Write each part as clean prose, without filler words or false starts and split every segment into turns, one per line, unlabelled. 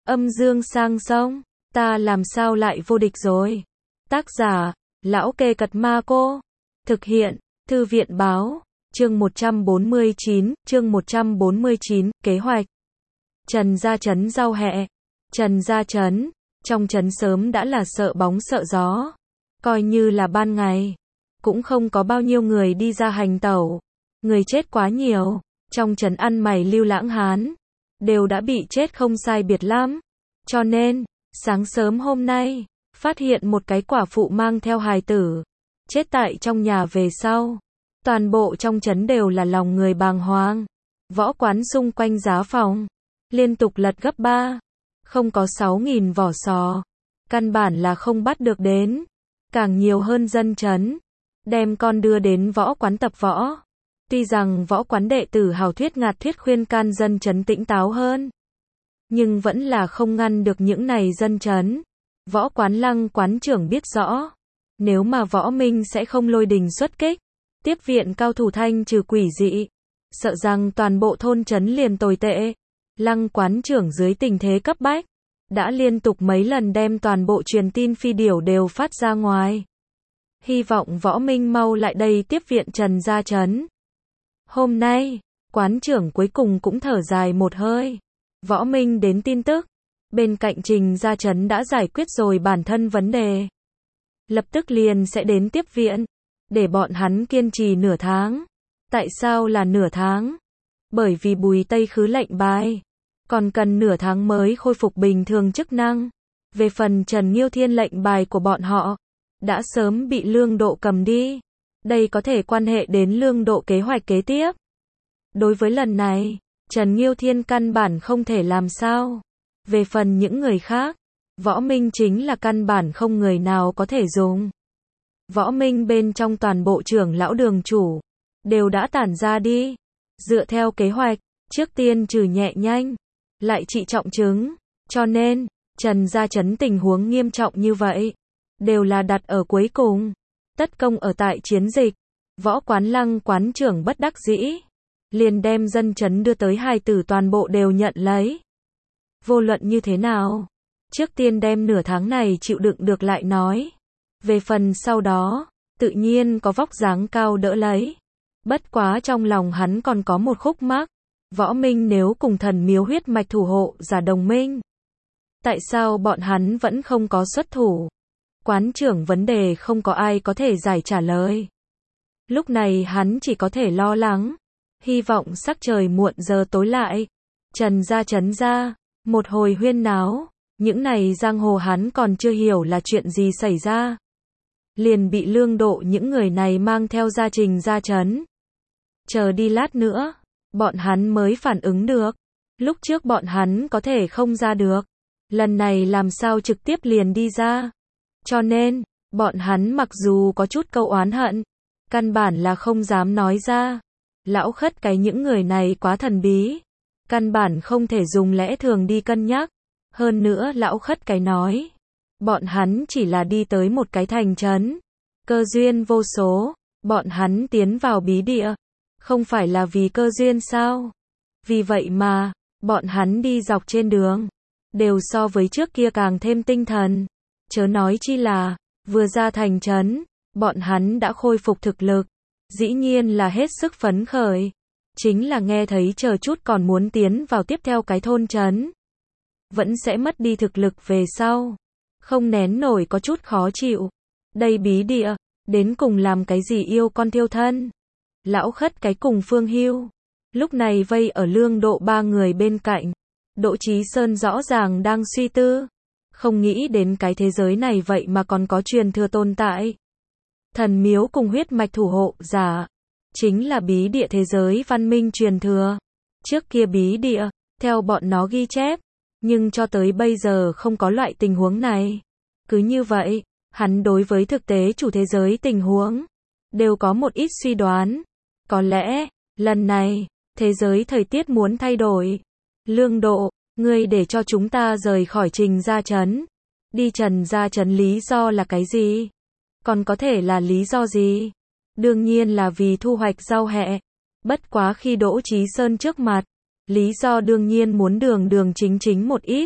Âm dương sang sông, ta làm sao lại vô địch rồi. Tác giả, Lão Kê Cật Ma Cô. Thực hiện, Thư viện Báo. Chương 149, kế hoạch. Trần Gia Trấn giao hẹ. Trần Gia Trấn, trong trấn sớm đã là sợ bóng sợ gió. Coi như là ban ngày, cũng không có bao nhiêu người đi ra hành tẩu. Người chết quá nhiều, trong trấn ăn mày lưu lãng Hán, đều đã bị chết không sai biệt lắm. Cho nên, sáng sớm hôm nay, phát hiện một cái quả phụ mang theo hài tử, chết tại trong nhà về sau. Toàn bộ trong trấn đều là lòng người bàng hoàng. Võ quán xung quanh giá phòng, liên tục lật gấp 3. Không có 6.000 vỏ sò. Căn bản là không bắt được đến. Càng nhiều hơn dân trấn. Đem con đưa đến võ quán tập võ. Tuy rằng võ quán đệ tử hào thuyết ngạt thuyết khuyên can dân trấn tỉnh táo hơn, nhưng vẫn là không ngăn được những này dân trấn. Võ quán Lăng quán trưởng biết rõ, nếu mà võ minh sẽ không lôi đình xuất kích, tiếp viện cao thủ thanh trừ quỷ dị, sợ rằng toàn bộ thôn trấn liền tồi tệ. Lăng quán trưởng dưới tình thế cấp bách, đã liên tục mấy lần đem toàn bộ truyền tin phi điểu đều phát ra ngoài. Hy vọng võ minh mau lại đây tiếp viện Trần Gia Trấn. Hôm nay, quán trưởng cuối cùng cũng thở dài một hơi. Võ minh đến tin tức, bên cạnh Trình Gia Trấn đã giải quyết rồi bản thân vấn đề. Lập tức liền sẽ đến tiếp viện, để bọn hắn kiên trì nửa tháng. Tại sao là nửa tháng? Bởi vì Bùi Tây Khứ lệnh bài, còn cần nửa tháng mới khôi phục bình thường chức năng. Về phần Trần Nghiêu Thiên lệnh bài của bọn họ, đã sớm bị Lương Độ cầm đi. Đây có thể quan hệ đến Lương Độ kế hoạch kế tiếp. Đối với lần này, Trần Nghiêu Thiên căn bản không thể làm sao. Về phần những người khác, võ minh chính là căn bản không người nào có thể dùng. Võ minh bên trong toàn bộ trưởng lão đường chủ, đều đã tản ra đi. Dựa theo kế hoạch, trước tiên trừ nhẹ nhanh, lại trị trọng chứng. Cho nên, Trần Gia Trấn tình huống nghiêm trọng như vậy, đều là đặt ở cuối cùng. Tất công ở tại chiến dịch, võ quán Lăng quán trưởng bất đắc dĩ, liền đem dân trấn đưa tới hài tử toàn bộ đều nhận lấy. Vô luận như thế nào, trước tiên đem nửa tháng này chịu đựng được lại nói. Về phần sau đó, tự nhiên có vóc dáng cao đỡ lấy. Bất quá trong lòng hắn còn có một khúc mắc. Võ minh nếu cùng Thần Miếu huyết mạch thủ hộ giả đồng minh, tại sao bọn hắn vẫn không có xuất thủ? Quán trưởng vấn đề không có ai có thể giải trả lời. Lúc này hắn chỉ có thể lo lắng, hy vọng sắc trời muộn giờ tối lại. Trần Gia Trấn ra, một hồi huyên náo, những này giang hồ hắn còn chưa hiểu là chuyện gì xảy ra. Liền bị Lương Độ những người này mang theo gia Trình Gia Trấn. Chờ đi lát nữa, bọn hắn mới phản ứng được. Lúc trước bọn hắn có thể không ra được, lần này làm sao trực tiếp liền đi ra. Cho nên, bọn hắn mặc dù có chút câu oán hận, căn bản là không dám nói ra. Lão Khất Cái những người này quá thần bí, căn bản không thể dùng lẽ thường đi cân nhắc. Hơn nữa Lão Khất Cái nói, bọn hắn chỉ là đi tới một cái thành trấn, cơ duyên vô số, bọn hắn tiến vào bí địa, không phải là vì cơ duyên sao? Vì vậy mà, bọn hắn đi dọc trên đường, đều so với trước kia càng thêm tinh thần. Chớ nói chi là, vừa ra thành trấn, bọn hắn đã khôi phục thực lực, dĩ nhiên là hết sức phấn khởi. Chính là nghe thấy chờ chút còn muốn tiến vào tiếp theo cái thôn trấn, vẫn sẽ mất đi thực lực về sau. Không nén nổi có chút khó chịu. Đây bí địa, đến cùng làm cái gì yêu con thiêu thân? Lão Khất Cái cùng Phương Hưu, lúc này vây ở Lương Độ ba người bên cạnh. Đỗ Chí Sơn rõ ràng đang suy tư, không nghĩ đến cái thế giới này vậy mà còn có truyền thừa tồn tại. Thần Miếu cùng huyết mạch thủ hộ giả, chính là bí địa thế giới văn minh truyền thừa. Trước kia bí địa, theo bọn nó ghi chép, nhưng cho tới bây giờ không có loại tình huống này. Cứ như vậy, hắn đối với thực tế chủ thế giới tình huống, đều có một ít suy đoán. Có lẽ, lần này, thế giới thời tiết muốn thay đổi. Lương Độ, ngươi để cho chúng ta rời khỏi Trình Gia Trấn. Đi Trần Gia Trấn lý do là cái gì? Còn có thể là lý do gì? Đương nhiên là vì thu hoạch rau hẹ. Bất quá khi Đỗ Chí Sơn trước mặt, lý do đương nhiên muốn đường đường chính chính một ít.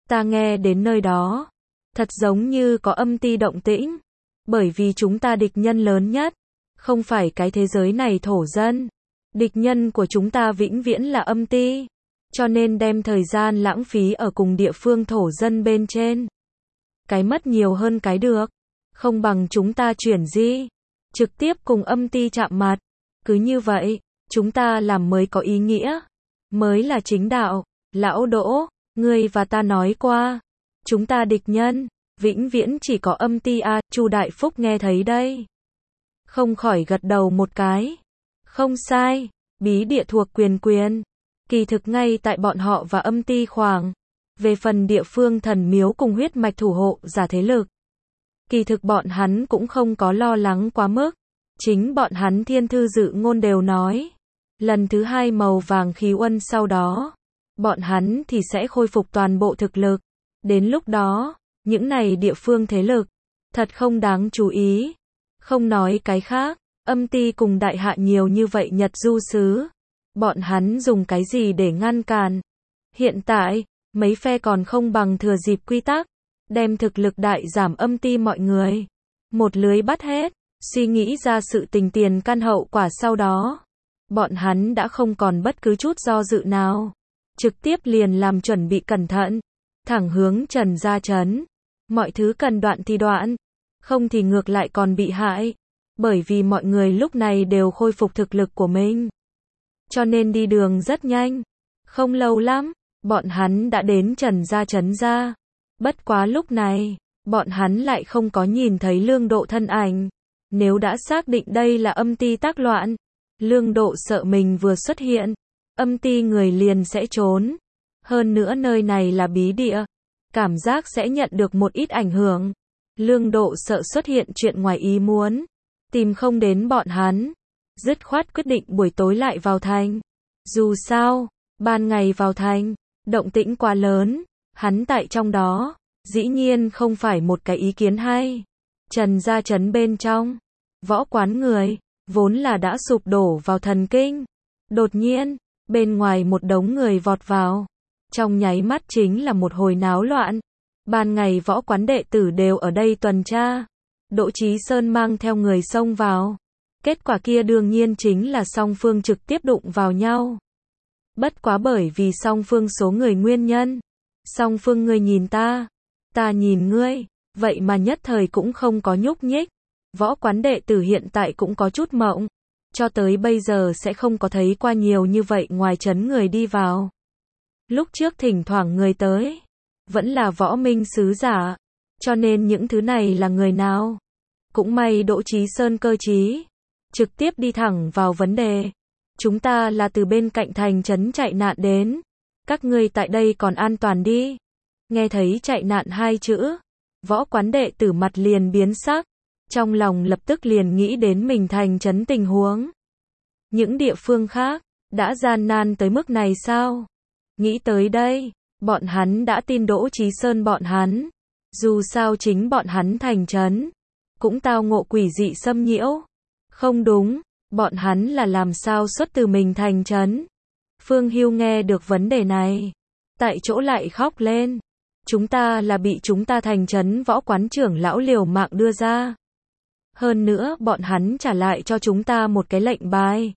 Ta nghe đến nơi đó, thật giống như có âm ti động tĩnh, bởi vì chúng ta địch nhân lớn nhất, không phải cái thế giới này thổ dân. Địch nhân của chúng ta vĩnh viễn là âm ti, cho nên đem thời gian lãng phí ở cùng địa phương thổ dân bên trên. Cái mất nhiều hơn cái được, không bằng chúng ta chuyển di, trực tiếp cùng âm ti chạm mặt. Cứ như vậy, chúng ta làm mới có ý nghĩa, mới là chính đạo. Lão Đỗ, ngươi và ta nói qua, chúng ta địch nhân, vĩnh viễn chỉ có âm ti à, Chu Đại Phúc nghe thấy đây. Không khỏi gật đầu một cái. Không sai, bí địa thuộc quyền. Kỳ thực ngay tại bọn họ và âm ti khoảng. Về phần địa phương thần miếu cùng huyết mạch thủ hộ giả thế lực. Kỳ thực bọn hắn cũng không có lo lắng quá mức. Chính bọn hắn thiên thư dự ngôn đều nói. Lần thứ 2 màu vàng khí uân sau đó. Bọn hắn thì sẽ khôi phục toàn bộ thực lực. Đến lúc đó, những này địa phương thế lực. Thật không đáng chú ý. Không nói cái khác, âm ti cùng đại hạ nhiều như vậy Nhật du sứ. Bọn hắn dùng cái gì để ngăn cản? Hiện tại, mấy phe còn không bằng thừa dịp quy tắc, đem thực lực đại giảm âm ti mọi người. Một lưới bắt hết, suy nghĩ ra sự tình tiền căn hậu quả sau đó. Bọn hắn đã không còn bất cứ chút do dự nào. Trực tiếp liền làm chuẩn bị cẩn thận. Thẳng hướng Trần Gia Trấn. Mọi thứ cần đoạn thì đoạn. Không thì ngược lại còn bị hại. Bởi vì mọi người lúc này đều khôi phục thực lực của mình. Cho nên đi đường rất nhanh. Không lâu lắm, bọn hắn đã đến Trần Gia Trấn ra. Bất quá lúc này, bọn hắn lại không có nhìn thấy Lương Độ thân ảnh. Nếu đã xác định đây là âm ti tác loạn, Lương Độ sợ mình vừa xuất hiện, âm ti người liền sẽ trốn. Hơn nữa nơi này là bí địa, cảm giác sẽ nhận được một ít ảnh hưởng. Lương Độ sợ xuất hiện chuyện ngoài ý muốn, tìm không đến bọn hắn. Dứt khoát quyết định buổi tối lại vào thành. Dù sao, ban ngày vào thành, động tĩnh quá lớn, hắn tại trong đó, dĩ nhiên không phải một cái ý kiến hay. Trần Gia Trấn bên trong, võ quán người, vốn là đã sụp đổ vào thần kinh. Đột nhiên, bên ngoài một đống người vọt vào. Trong nháy mắt chính là một hồi náo loạn. Ban ngày võ quán đệ tử đều ở đây tuần tra. Đỗ Chí Sơn mang theo người xông vào. Kết quả kia đương nhiên chính là song phương trực tiếp đụng vào nhau. Bất quá bởi vì song phương số người nguyên nhân. Song phương ngươi nhìn ta nhìn ngươi, vậy mà nhất thời cũng không có nhúc nhích. Võ quán đệ tử hiện tại cũng có chút mộng. Cho tới bây giờ sẽ không có thấy qua nhiều như vậy ngoài trấn người đi vào. Lúc trước thỉnh thoảng người tới, vẫn là võ minh sứ giả. Cho nên những thứ này là người nào? Cũng may Đỗ Chí Sơn cơ trí, trực tiếp đi thẳng vào vấn đề. Chúng ta là từ bên cạnh thành trấn chạy nạn đến. Các ngươi tại đây còn an toàn đi. Nghe thấy chạy nạn 2 chữ, võ quán đệ tử mặt liền biến sắc. Trong lòng lập tức liền nghĩ đến mình thành trấn tình huống. Những địa phương khác, đã gian nan tới mức này sao? Nghĩ tới đây, bọn hắn đã tin Đỗ Chí Sơn bọn hắn. Dù sao chính bọn hắn thành trấn, cũng tao ngộ quỷ dị xâm nhiễu. Không đúng, bọn hắn là làm sao xuất từ mình thành trấn. Phương Hưu nghe được vấn đề này, tại chỗ lại khóc lên. Chúng ta là bị chúng ta thành trấn võ quán trưởng lão liều mạng đưa ra. Hơn nữa bọn hắn trả lại cho chúng ta một cái lệnh bài.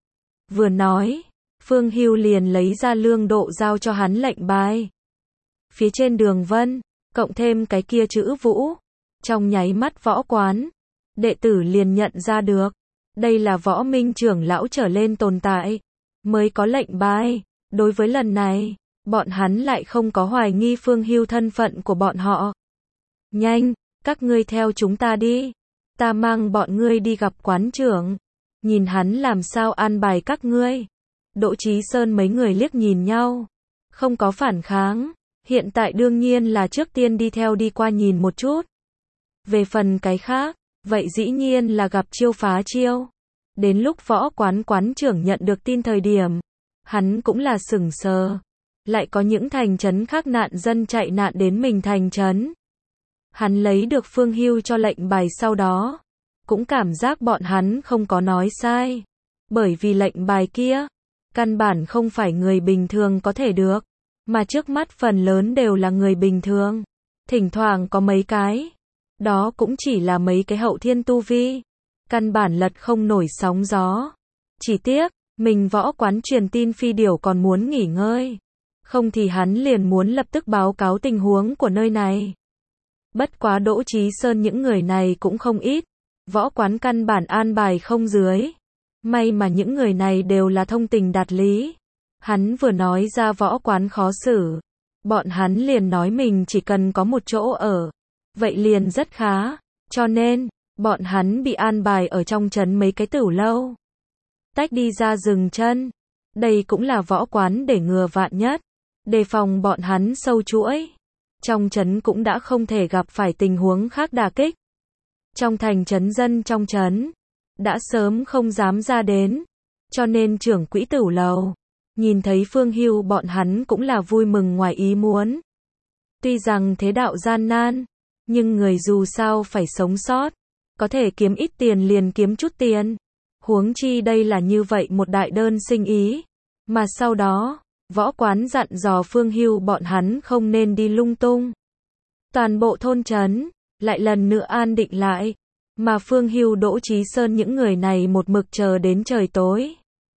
Vừa nói, Phương Hưu liền lấy ra Lương Độ giao cho hắn lệnh bài. Phía trên đường vân, cộng thêm cái kia chữ Vũ. Trong nháy mắt võ quán, đệ tử liền nhận ra được. Đây là võ minh trưởng lão trở lên tồn tại, mới có lệnh bài. Đối với lần này, bọn hắn lại không có hoài nghi Phương Hưu thân phận của bọn họ. Nhanh, các ngươi theo chúng ta đi. Ta mang bọn ngươi đi gặp quán trưởng. Nhìn hắn làm sao an bài các ngươi. Đỗ Chí Sơn mấy người liếc nhìn nhau. Không có phản kháng. Hiện tại đương nhiên là trước tiên đi theo đi qua nhìn một chút. Về phần cái khác, vậy dĩ nhiên là gặp chiêu phá chiêu. Đến lúc võ quán quán trưởng nhận được tin thời điểm, hắn cũng là sửng sờ. Lại có những thành trấn khác nạn dân chạy nạn đến mình thành trấn. Hắn lấy được Phương Hưu cho lệnh bài sau đó, cũng cảm giác bọn hắn không có nói sai. Bởi vì lệnh bài kia, căn bản không phải người bình thường có thể được. mà trước mắt phần lớn đều là người bình thường. Thỉnh thoảng có mấy cái, đó cũng chỉ là mấy cái hậu thiên tu vi, căn bản lật không nổi sóng gió. Chỉ tiếc, mình Võ Quán truyền tin Phi Điểu còn muốn nghỉ ngơi. Không thì hắn liền muốn lập tức báo cáo tình huống của nơi này. Bất quá Đỗ Chí Sơn những người này cũng không ít, Võ Quán căn bản an bài không dưới. May mà những người này đều là thông tình đạt lý. Hắn vừa nói ra Võ Quán khó xử, bọn hắn liền nói mình chỉ cần có một chỗ ở, vậy liền rất khá, cho nên, bọn hắn bị an bài ở trong trấn mấy cái tửu lâu. Tách đi ra dừng chân, đây cũng là Võ Quán để ngừa vạn nhất, đề phòng bọn hắn sâu chuỗi. Trong trấn cũng đã không thể gặp phải tình huống khác đả kích. Trong thành trấn dân trong trấn, đã sớm không dám ra đến, cho nên trưởng quỹ tửu lầu, nhìn thấy Phương Hưu bọn hắn cũng là vui mừng ngoài ý muốn. Tuy rằng thế đạo gian nan, nhưng người dù sao phải sống sót, có thể kiếm ít tiền liền kiếm chút tiền. Huống chi đây là như vậy một đại đơn sinh ý, mà sau đó, Võ Quán dặn dò Phương Hưu bọn hắn không nên đi lung tung. Toàn bộ thôn trấn lại lần nữa an định lại, mà Phương Hưu Đỗ Chí Sơn những người này một mực chờ đến trời tối.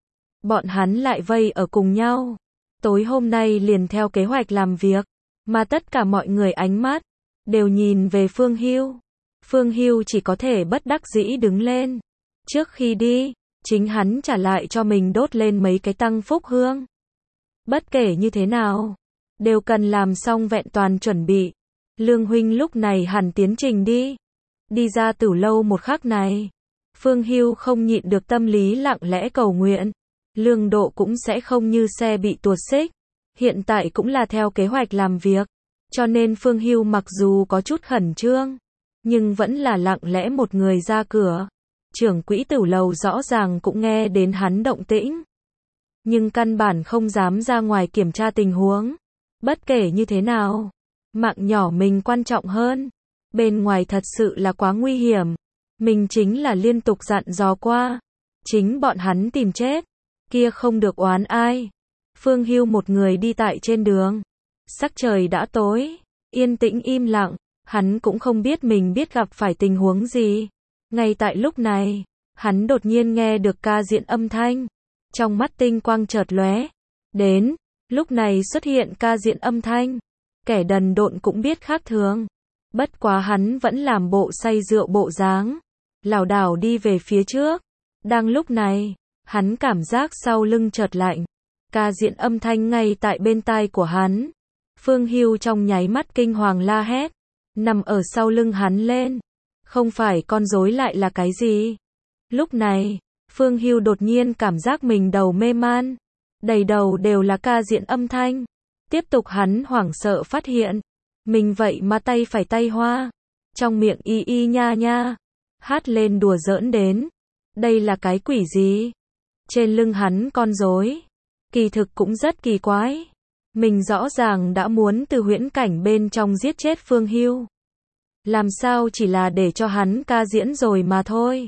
Bọn hắn lại vây ở cùng nhau. Tối hôm nay liền theo kế hoạch làm việc, mà tất cả mọi người ánh mắt đều nhìn về Phương Hưu. Phương Hưu chỉ có thể bất đắc dĩ đứng lên. Trước khi đi, chính hắn trả lại cho mình đốt lên mấy cái tăng phúc hương. Bất kể như thế nào, đều cần làm xong vẹn toàn chuẩn bị. Lương huynh lúc này hẳn tiến trình đi. Đi ra tửu lâu một khắc này, Phương Hưu không nhịn được tâm lý lặng lẽ cầu nguyện. Lương độ cũng sẽ không như xe bị tuột xích. Hiện tại cũng là theo kế hoạch làm việc, cho nên Phương Hưu mặc dù có chút khẩn trương, nhưng vẫn là lặng lẽ một người ra cửa. Trưởng quỹ tửu lầu rõ ràng cũng nghe đến hắn động tĩnh, nhưng căn bản không dám ra ngoài kiểm tra tình huống. Bất kể như thế nào, mạng nhỏ mình quan trọng hơn. Bên ngoài thật sự là quá nguy hiểm. Mình chính là liên tục dặn dò qua, chính bọn hắn tìm chết, kia không được oán ai. Phương Hưu một người đi tại trên đường. Sắc trời đã tối, yên tĩnh im lặng, hắn cũng không biết mình biết gặp phải tình huống gì. Ngay tại lúc này, hắn đột nhiên nghe được ca diện âm thanh. Trong mắt tinh quang chợt lóe. Đến, lúc này xuất hiện ca diện âm thanh. Kẻ đần độn cũng biết khác thường. Bất quá hắn vẫn làm bộ say rượu bộ dáng, lảo đảo đi về phía trước. Đang lúc này, hắn cảm giác sau lưng chợt lạnh. Ca diện âm thanh ngay tại bên tai của hắn. Phương Hưu trong nháy mắt kinh hoàng la hét, nằm ở sau lưng hắn lên. Không phải con rối lại là cái gì? Lúc này, Phương Hưu đột nhiên cảm giác mình đầu mê man, đầy đầu đều là ca diện âm thanh. Tiếp tục hắn hoảng sợ phát hiện, mình vậy mà tay phải tay hoa, trong miệng y y nha nha, hát lên đùa giỡn đến. Đây là cái quỷ gì? Trên lưng hắn con rối, kỳ thực cũng rất kỳ quái. Mình rõ ràng đã muốn từ huyễn cảnh bên trong giết chết Phương Hưu. Làm sao chỉ là để cho hắn ca diễn rồi mà thôi.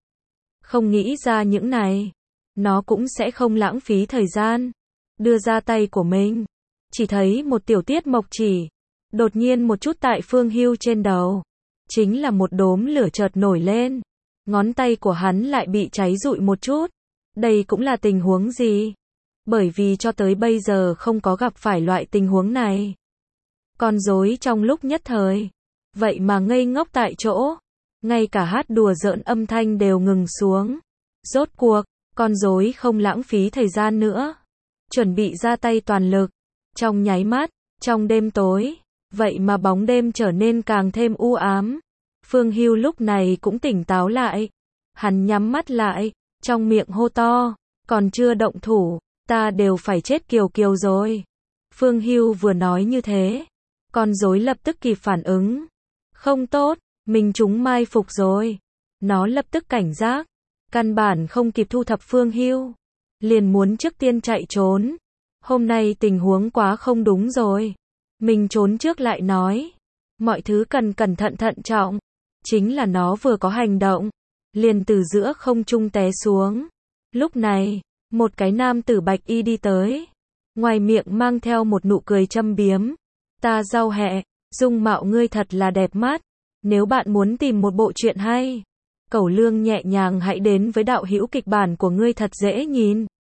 Không nghĩ ra những này, nó cũng sẽ không lãng phí thời gian. Đưa ra tay của mình, chỉ thấy một tiểu tiết mộc chỉ, đột nhiên một chút tại Phương Hưu trên đầu. Chính là một đốm lửa chợt nổi lên. Ngón tay của hắn lại bị cháy rụi một chút. Đây cũng là tình huống gì? Bởi vì cho tới bây giờ không có gặp phải loại tình huống này. Con rối trong lúc nhất thời, vậy mà ngây ngốc tại chỗ. Ngay cả hát đùa giỡn âm thanh đều ngừng xuống. Rốt cuộc, con rối không lãng phí thời gian nữa. Chuẩn bị ra tay toàn lực. Trong nháy mắt, trong đêm tối, vậy mà bóng đêm trở nên càng thêm u ám. Phương Hưu lúc này cũng tỉnh táo lại. Hắn nhắm mắt lại, trong miệng hô to, còn chưa động thủ, ta đều phải chết kiều kiều rồi. Phương Hưu vừa nói như thế, con rối lập tức kịp phản ứng. Không tốt, mình trúng mai phục rồi. Nó lập tức cảnh giác, căn bản không kịp thu thập Phương Hưu, liền muốn trước tiên chạy trốn. Hôm nay tình huống quá không đúng rồi. Mình trốn trước lại nói, mọi thứ cần cẩn thận thận trọng. Chính là nó vừa có hành động, liền từ giữa không trung té xuống. Lúc này, một cái nam tử bạch y đi tới. ngoài miệng mang theo một nụ cười châm biếm. Ta Giao Hẹ, dung mạo ngươi thật là đẹp mắt. Nếu bạn muốn tìm một bộ truyện hay, cẩu lương nhẹ nhàng hãy đến với đạo hữu kịch bản của ngươi thật dễ nhìn.